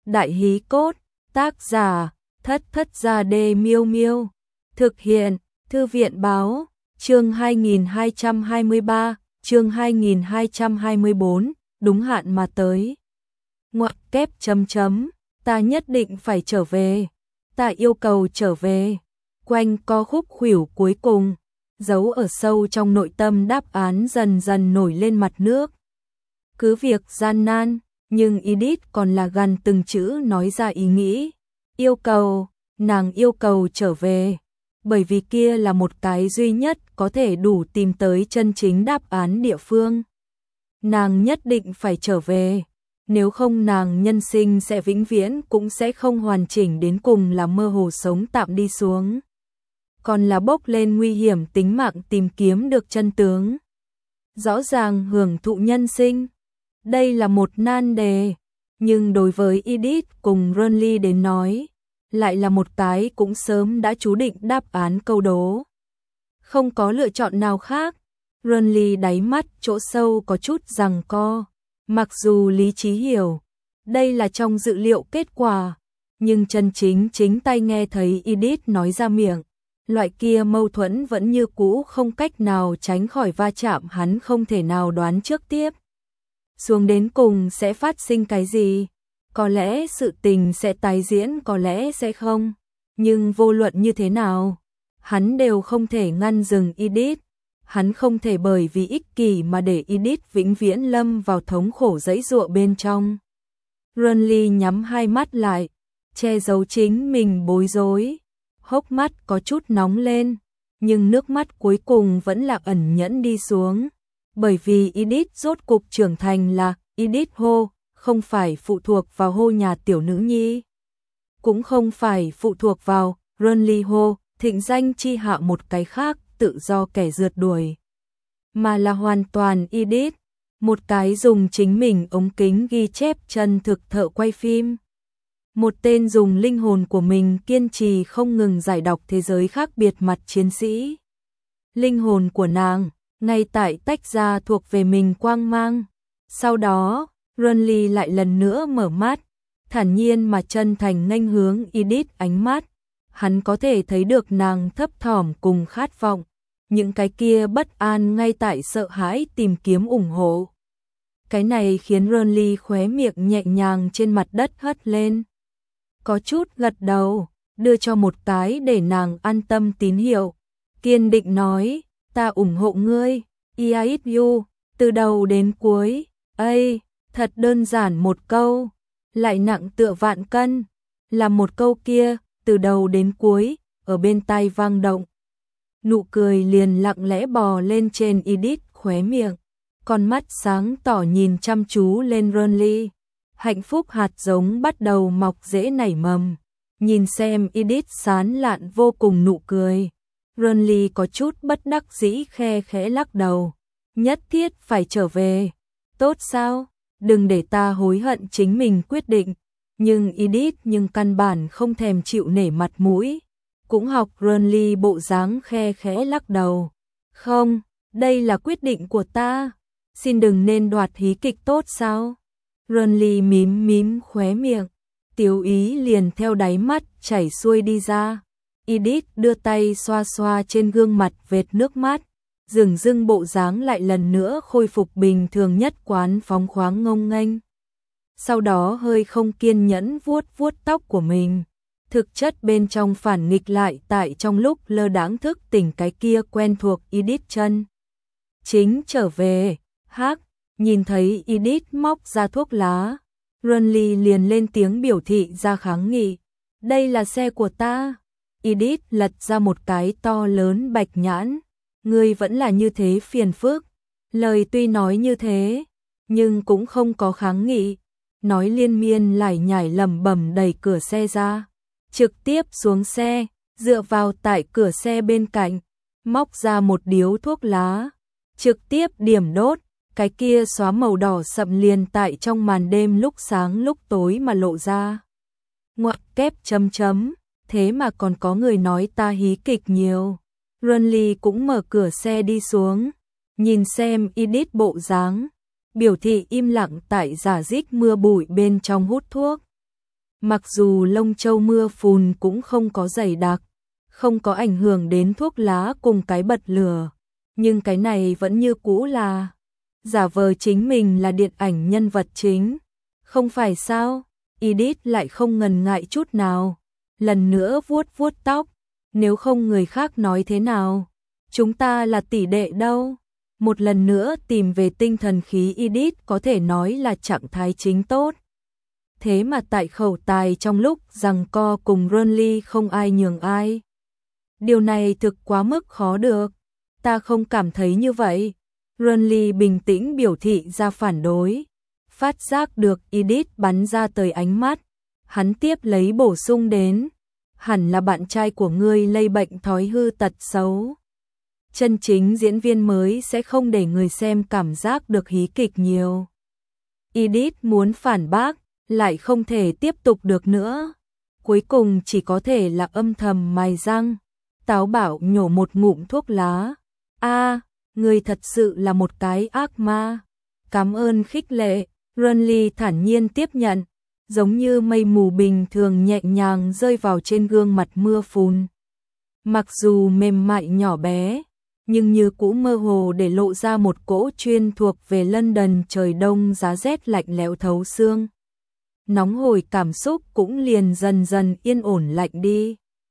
Đại hí cốt, tác giả, Thất Thất Gia Đê Miêu Miêu. Thực hiện, Thư viện báo, chương 2223, chương 2224, đúng hạn mà tới. Ngoặc kép chấm chấm, ta nhất định phải trở về, ta yêu cầu trở về. Quanh co khúc khuỷu cuối cùng, giấu ở sâu trong nội tâm đáp án dần dần nổi lên mặt nước. Cứ việc gian nan, nhưng Edith còn là gần từng chữ nói ra ý nghĩ. Yêu cầu, nàng yêu cầu trở về, bởi vì kia là một cái duy nhất có thể đủ tìm tới chân chính đáp án địa phương. Nàng nhất định phải trở về, nếu không nàng nhân sinh sẽ vĩnh viễn cũng sẽ không hoàn chỉnh, đến cùng là mơ hồ sống tạm đi xuống. Còn là bốc lên nguy hiểm tính mạng tìm kiếm được chân tướng. Rõ ràng hưởng thụ nhân sinh, đây là một nan đề, nhưng đối với Edith cùng Ronly đến nói, lại là một cái cũng sớm đã chú định đáp án câu đố. Không có lựa chọn nào khác. Ronly đáy mắt chỗ sâu có chút giằng co, mặc dù lý trí hiểu, đây là trong dự liệu kết quả, nhưng chân chính tai nghe thấy Edith nói ra miệng, loại kia mâu thuẫn vẫn như cũ không cách nào tránh khỏi va chạm, hắn không thể nào đoán trước tiếp xuống đến cùng sẽ phát sinh cái gì. Có lẽ sự tình sẽ tái diễn, có lẽ sẽ không, nhưng vô luận như thế nào, hắn đều không thể ngăn dừng Edith. Hắn không thể bởi vì ích kỷ mà để Edith vĩnh viễn lâm vào thống khổ giãy giụa bên trong. Ronly nhắm hai mắt lại, che giấu chính mình bối rối, hốc mắt có chút nóng lên, nhưng nước mắt cuối cùng vẫn là ẩn nhẫn đi xuống, bởi vì Edith rốt cục trưởng thành là Edith Ho, không phải phụ thuộc vào Ho nhà tiểu nữ nhi, cũng không phải phụ thuộc vào Ronly Ho, thịnh danh chi hạ một cái khác tự do kẻ rượt đuổi, mà là hoàn toàn Edith, một cái dùng chính mình ống kính ghi chép chân thực thợ quay phim, một tên dùng linh hồn của mình kiên trì không ngừng giải đọc thế giới khác biệt mặt chiến sĩ. Linh hồn của nàng ngay tại tách ra thuộc về mình quang mang. Sau đó, Ronly lại lần nữa mở mắt, thản nhiên mà chân thành nghênh hướng Edith ánh mắt. Hắn có thể thấy được nàng thấp thỏm cùng khát vọng, những cái kia bất an ngay tại sợ hãi tìm kiếm ủng hộ. Cái này khiến Ronly khóe miệng nhẹ nhàng trên mặt đất hất lên, có chút gật đầu, đưa cho một cái để nàng an tâm tín hiệu, kiên định nói, ta ủng hộ ngươi, I hate you, từ đầu đến cuối. Ây, thật đơn giản một câu, lại nặng tựa vạn cân, là một câu kia, từ đầu đến cuối, ở bên tai vang động. Nụ cười liền lặng lẽ bò lên trên Edith khóe miệng, con mắt sáng tỏ nhìn chăm chú lên Ronly. Hạnh phúc hạt giống bắt đầu mọc rễ nảy mầm. Nhìn xem Edith sán lạn vô cùng nụ cười, Ronly có chút bất đắc dĩ khe khẽ lắc đầu. Nhất thiết phải trở về, tốt sao? Đừng để ta hối hận chính mình quyết định. Nhưng Edith căn bản không thèm chịu nể mặt mũi, cũng học Ronly bộ dáng khe khẽ lắc đầu. Không, đây là quyết định của ta, xin đừng nên đoạt hí kịch tốt sao? Ronly mím khóe miệng, tiểu ý liền theo đáy mắt chảy xuôi đi ra. Edith đưa tay xoa xoa trên gương mặt vệt nước mắt, dửng dưng bộ dáng lại lần nữa khôi phục bình thường nhất quán phóng khoáng ngông nghênh. Sau đó hơi không kiên nhẫn vuốt tóc của mình, thực chất bên trong phản nghịch lại tại trong lúc lơ đãng thức tỉnh cái kia quen thuộc Edith chân chính trở về. Hắc, nhìn thấy Edith móc ra thuốc lá, Ronly liền lên tiếng biểu thị ra kháng nghị. Đây là xe của ta. Edith lật ra một cái to lớn bạch nhãn. Ngươi vẫn là như thế phiền phức. Lời tuy nói như thế, nhưng cũng không có kháng nghị. Nói liên miên lải nhải lẩm bẩm đẩy cửa xe ra, trực tiếp xuống xe, dựa vào tại cửa xe bên cạnh, móc ra một điếu thuốc lá, trực tiếp điểm đốt, cái kia xóa màu đỏ sậm liền tại trong màn đêm lúc sáng lúc tối mà lộ ra. Ngoặc kép chấm chấm, thế mà còn có người nói ta hí kịch nhiều. Ronly cũng mở cửa xe đi xuống, nhìn xem Edith bộ dáng, biểu thị im lặng tại rả rích mưa bụi bên trong hút thuốc. Mặc dù lông châu mưa phùn cũng không có dày đặc, không có ảnh hưởng đến thuốc lá cùng cái bật lửa, nhưng cái này vẫn như cũ là giả vờ chính mình là điện ảnh nhân vật chính. Không phải sao? Edith lại không ngần ngại chút nào, lần nữa vuốt vuốt tóc, nếu không người khác nói thế nào? Chúng ta là tỷ đệ đâu? Một lần nữa tìm về tinh thần khí, Edith có thể nói là trạng thái chính tốt. Thế mà tại khẩu tài trong lúc giằng co cùng Ronly không ai nhường ai. Điều này thực quá mức khó được. Ta không cảm thấy như vậy. Ronly bình tĩnh biểu thị ra phản đối. Phát giác được Edith bắn ra tới ánh mắt. Hắn tiếp lấy bổ sung đến. Hẳn là bạn trai của ngươi lây bệnh thói hư tật xấu. Chân chính diễn viên mới sẽ không để người xem cảm giác được hí kịch nhiều. Edith muốn phản bác, lại không thể tiếp tục được nữa. Cuối cùng chỉ có thể là âm thầm mài răng. Táo bạo nhổ một ngụm thuốc lá. Ngươi thật sự là một cái ác ma. Cảm ơn khích lệ. Ronly thản nhiên tiếp nhận, giống như mây mù bình thường nhẹ nhàng rơi vào trên gương mặt mưa phùn. Mặc dù mềm mại nhỏ bé, nhưng như cũ mơ hồ để lộ ra một cỗ chuyên thuộc về London trời đông giá rét lạnh lẽo thấu xương. Nóng hổi cảm xúc cũng liền dần dần yên ổn lạnh đi.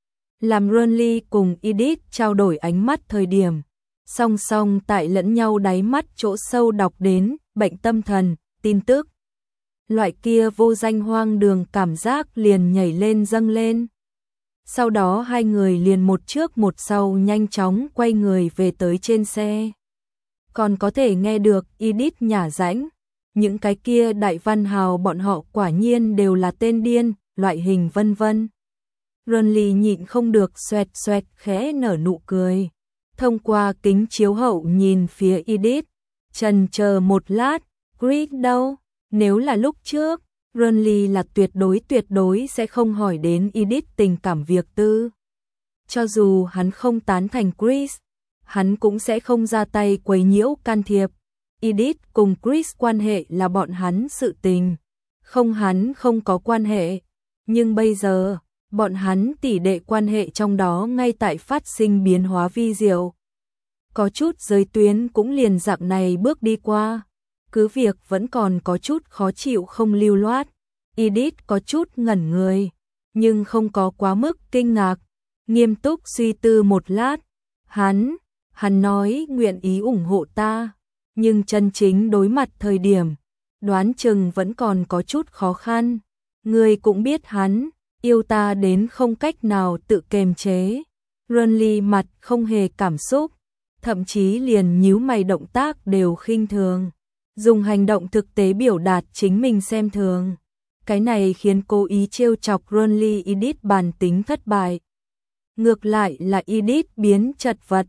Làm Ronly cùng Edith trao đổi ánh mắt thời điểm, song song tại lẫn nhau đáy mắt chỗ sâu đọc đến bệnh tâm thần, tin tức. Loại kia vô danh hoang đường cảm giác liền nhảy lên dâng lên. Sau đó hai người liền một trước một sau nhanh chóng quay người về tới trên xe. Còn có thể nghe được Edith nhả rãnh, những cái kia đại văn hào bọn họ quả nhiên đều là tên điên, loại hình vân vân. Ronly nhịn không được xoẹt xoẹt khẽ nở nụ cười. Thông qua kính chiếu hậu nhìn phía Edith, chần chờ một lát, Chris đâu? Nếu là lúc trước, Ronly là tuyệt đối sẽ không hỏi đến Edith tình cảm việc tư. Cho dù hắn không tán thành Chris, hắn cũng sẽ không ra tay quấy nhiễu can thiệp. Edith cùng Chris quan hệ là bọn hắn sự tình, không hắn không có quan hệ. Nhưng bây giờ, bọn hắn tỷ đệ quan hệ trong đó ngay tại phát sinh biến hóa vi diệu. Có chút giới tuyến cũng liền dạng này bước đi qua. Cứ việc vẫn còn có chút khó chịu không lưu loát. Edith có chút ngẩn người, nhưng không có quá mức kinh ngạc. Nghiêm túc suy tư một lát. Hắn nói nguyện ý ủng hộ ta. Nhưng chân chính đối mặt thời điểm, đoán chừng vẫn còn có chút khó khăn. Ngươi cũng biết hắn yêu ta đến không cách nào tự kiềm chế. Ronly mặt không hề cảm xúc, thậm chí liền nhíu mày, động tác đều khinh thường, dùng hành động thực tế biểu đạt chính mình xem thường. Cái này khiến cố ý trêu chọc Ronly Edith bản tính thất bại. Ngược lại là Edith biến chật vật.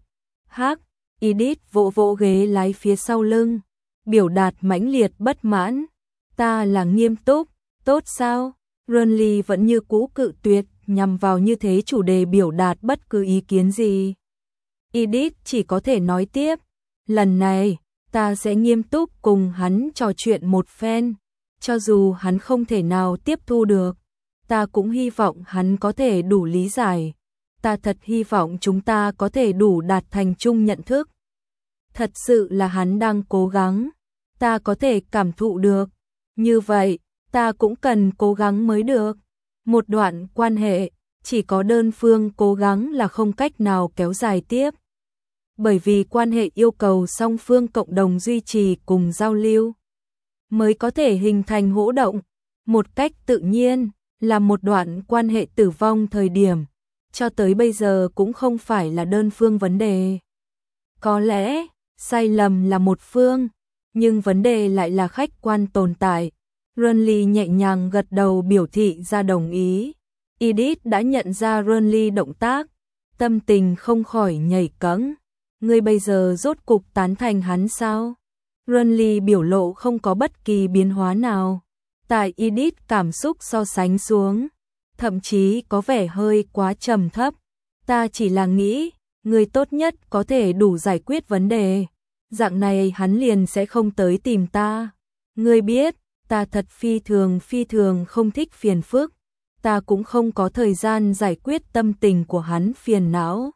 Edith vỗ vỗ ghế lái phía sau lưng, biểu đạt mãnh liệt bất mãn. Ta là nghiêm túc, tốt sao? Ronly vẫn như cũ cự tuyệt, nhằm vào như thế chủ đề biểu đạt bất cứ ý kiến gì. Edith chỉ có thể nói tiếp, lần này, ta sẽ nghiêm túc cùng hắn trò chuyện một phen, cho dù hắn không thể nào tiếp thu được, ta cũng hy vọng hắn có thể đủ lý giải. Ta thật hy vọng chúng ta có thể đủ đạt thành chung nhận thức. Thật sự là hắn đang cố gắng, ta có thể cảm thụ được. Như vậy, ta cũng cần cố gắng mới được. Một đoạn quan hệ, chỉ có đơn phương cố gắng là không cách nào kéo dài tiếp. Bởi vì quan hệ yêu cầu song phương cộng đồng duy trì cùng giao lưu, mới có thể hình thành hỗ động. Một cách tự nhiên, là một đoạn quan hệ tử vong thời điểm, cho tới bây giờ cũng không phải là đơn phương vấn đề. Có lẽ, sai lầm là một phương, nhưng vấn đề lại là khách quan tồn tại. Ronly nhẹ nhàng gật đầu biểu thị ra đồng ý. Edith đã nhận ra Ronly động tác, tâm tình không khỏi nhảy cẫng. Ngươi bây giờ rốt cục tán thành hắn sao? Ronly biểu lộ không có bất kỳ biến hóa nào. Tại Edith cảm xúc so sánh xuống, thậm chí có vẻ hơi quá trầm thấp. Ta chỉ là nghĩ, người tốt nhất có thể đủ giải quyết vấn đề. Dạng này hắn liền sẽ không tới tìm ta. Ngươi biết, ta thật phi thường không thích phiền phức. ta cũng không có thời gian giải quyết tâm tình của hắn phiền não.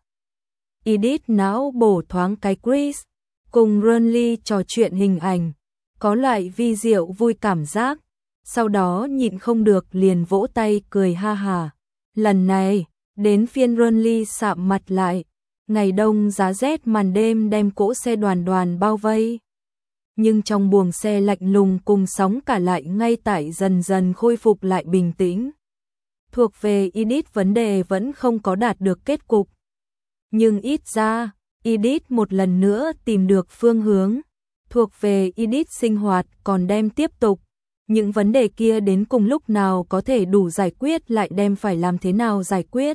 Edith não bổ thoáng cái Chris, cùng Renly trò chuyện hình ảnh, có loại vi diệu vui cảm giác, sau đó nhịn không được liền vỗ tay cười ha hà. Lần này, đến phiên Renly sạm mặt lại, ngày đông giá rét màn đêm đem cỗ xe đoàn đoàn bao vây. Nhưng trong buồng xe lạnh lùng cùng sóng cả lại ngay tại dần dần khôi phục lại bình tĩnh. Thuộc về Edith vấn đề vẫn không có đạt được kết cục. Nhưng ít ra, Edith một lần nữa tìm được phương hướng. Thuộc về Edith sinh hoạt còn đem tiếp tục. Những vấn đề kia đến cùng lúc nào có thể đủ giải quyết lại đem phải làm thế nào giải quyết.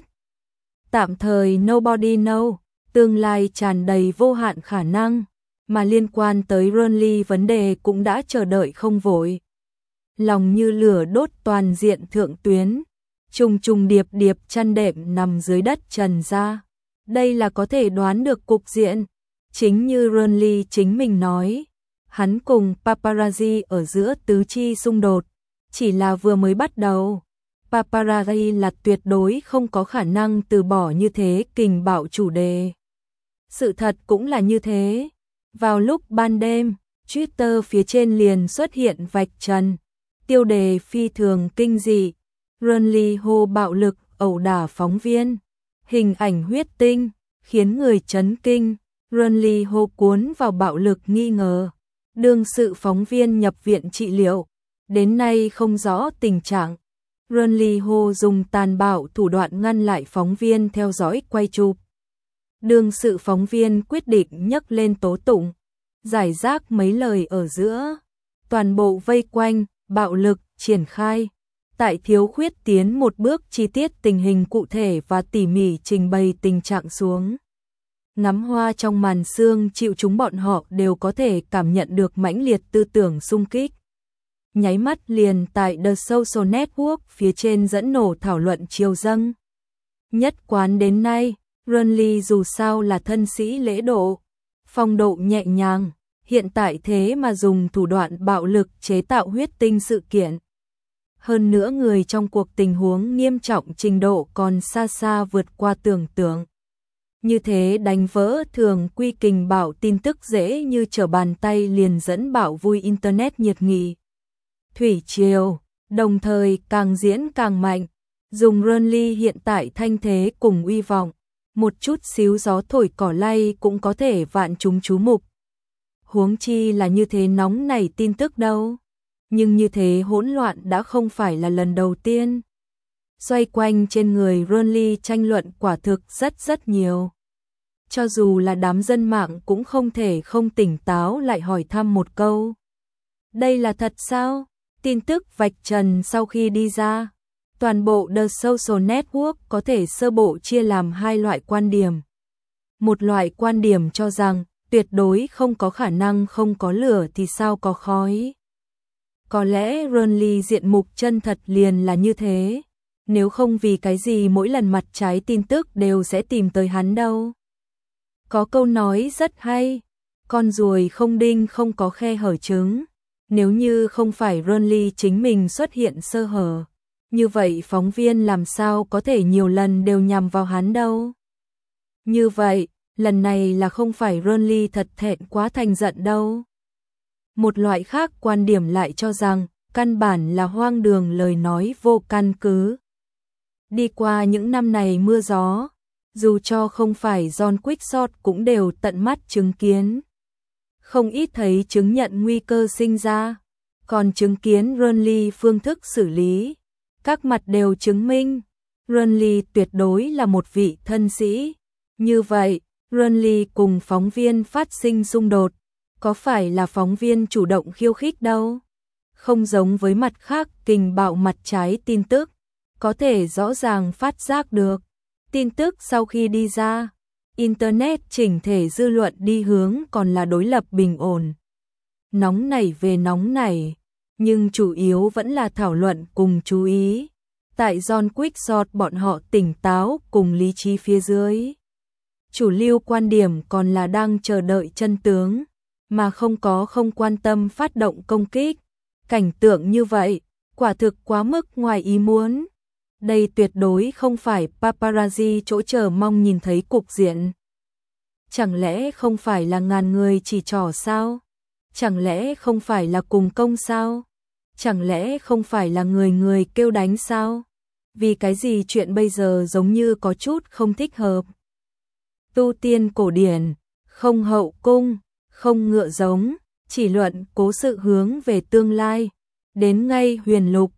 Tạm thời nobody know, tương lai tràn đầy vô hạn khả năng, mà liên quan tới Renly vấn đề cũng đã chờ đợi không vội. Lòng như lửa đốt toàn diện thượng tuyến, trùng trùng điệp điệp chăn đệm nằm dưới đất trần ra. Đây là có thể đoán được cục diện, chính như Renly chính mình nói. Hắn cùng paparazzi ở giữa tứ chi xung đột, chỉ là vừa mới bắt đầu. Paparazzi là tuyệt đối không có khả năng từ bỏ như thế kình bạo chủ đề. Sự thật cũng là như thế. Vào lúc ban đêm, Twitter phía trên liền xuất hiện vạch trần, tiêu đề phi thường kinh dị, Renly hô bạo lực ẩu đả phóng viên, hình ảnh huyết tinh, khiến người chấn kinh, Renly hô cuốn vào bạo lực nghi ngờ. Đương sự phóng viên nhập viện trị liệu, đến nay không rõ tình trạng. Renly Ho dùng tàn bạo thủ đoạn ngăn lại phóng viên theo dõi quay chụp. Đương sự phóng viên quyết định nhấc lên tố tụng, giải rác mấy lời ở giữa. Toàn bộ vây quanh, bạo lực, triển khai. Tại thiếu khuyết tiến một bước chi tiết tình hình cụ thể và tỉ mỉ trình bày tình trạng xuống. Ngắm hoa trong màn sương chịu chúng bọn họ đều có thể cảm nhận được mãnh liệt tư tưởng xung kích. Nháy mắt liền tại The Social Network phía trên dẫn nổ thảo luận triều dâng. Nhất quán đến nay, Renly dù sao là thân sĩ lễ độ, phong độ nhẹ nhàng, hiện tại thế mà dùng thủ đoạn bạo lực chế tạo huyết tinh sự kiện. Hơn nữa người trong cuộc tình huống nghiêm trọng trình độ còn xa xa vượt qua tưởng tượng. Như thế đánh vỡ thường quy kình bạo tin tức dễ như trở bàn tay liền dẫn bạo vui Internet nhiệt nghị. Thủy triều, đồng thời càng diễn càng mạnh, dùng Renly hiện tại thanh thế cùng uy vọng, một chút xíu gió thổi cỏ lay cũng có thể vạn chúng chú mục. Huống chi là như thế nóng nảy tin tức đâu, nhưng như thế hỗn loạn đã không phải là lần đầu tiên. Xoay quanh trên người Renly tranh luận quả thực rất nhiều. Cho dù là đám dân mạng cũng không thể không tỉnh táo lại hỏi thăm một câu. Đây là thật sao? Tin tức vạch trần sau khi đi ra, toàn bộ The Social Network có thể sơ bộ chia làm hai loại quan điểm. Một loại quan điểm cho rằng tuyệt đối không có khả năng không có lửa thì sao có khói. Có lẽ Renly diện mục chân thật liền là như thế, nếu không vì cái gì mỗi lần mặt trái tin tức đều sẽ tìm tới hắn đâu. Có câu nói rất hay, con ruồi không đinh không có khe hở trứng. Nếu như không phải Renly chính mình xuất hiện sơ hở, như vậy phóng viên làm sao có thể nhiều lần đều nhằm vào hắn đâu. Như vậy, lần này là không phải Renly thật thẹn quá thành giận đâu. Một loại khác quan điểm lại cho rằng, căn bản là hoang đường lời nói vô căn cứ. Đi qua những năm này mưa gió, dù cho không phải John Quickshot cũng đều tận mắt chứng kiến. Không ít thấy chứng nhận nguy cơ sinh ra, còn chứng kiến Renly phương thức xử lý. Các mặt đều chứng minh, Renly tuyệt đối là một vị thân sĩ. Như vậy, Renly cùng phóng viên phát sinh xung đột, có phải là phóng viên chủ động khiêu khích đâu? Không giống với mặt khác kình bạo mặt trái tin tức, có thể rõ ràng phát giác được. Tin tức sau khi đi ra, Internet chỉnh thể dư luận đi hướng còn là đối lập bình ổn. Nóng nảy về nóng nảy, nhưng chủ yếu vẫn là thảo luận cùng chú ý. Tại John Quickshot bọn họ tỉnh táo cùng lý trí phía dưới. Chủ lưu quan điểm còn là đang chờ đợi chân tướng, mà không quan tâm phát động công kích. Cảnh tượng như vậy, quả thực quá mức ngoài ý muốn. Đây tuyệt đối không phải paparazzi chỗ chờ mong nhìn thấy cục diện. Chẳng lẽ không phải là ngàn người chỉ trỏ sao? Chẳng lẽ không phải là cùng công sao? Chẳng lẽ không phải là người người kêu đánh sao? Vì cái gì chuyện bây giờ giống như có chút không thích hợp? Tu tiên cổ điển, không hậu cung, không ngựa giống, chỉ luận cố sự hướng về tương lai. Đến ngay huyền lục,